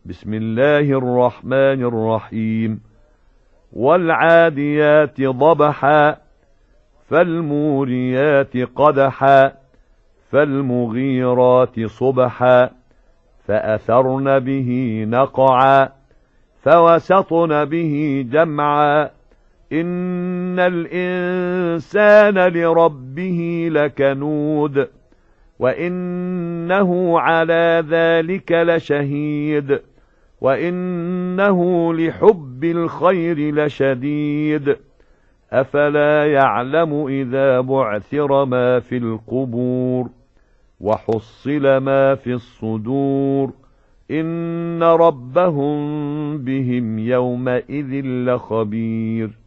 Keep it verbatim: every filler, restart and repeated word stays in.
بسم الله الرحمن الرحيم والعاديات ضبحا فالموريات قدحا فالمغيرات صبحا فأثرن به نقعا فوسطن به جمعا إن الإنسان لربه لكنود وإنه على ذلك لشهيد وإنه لحب الخير لشديد أفلا يعلم إذا بعثر ما في القبور وحصل ما في الصدور إن ربهم بهم يومئذ لخبير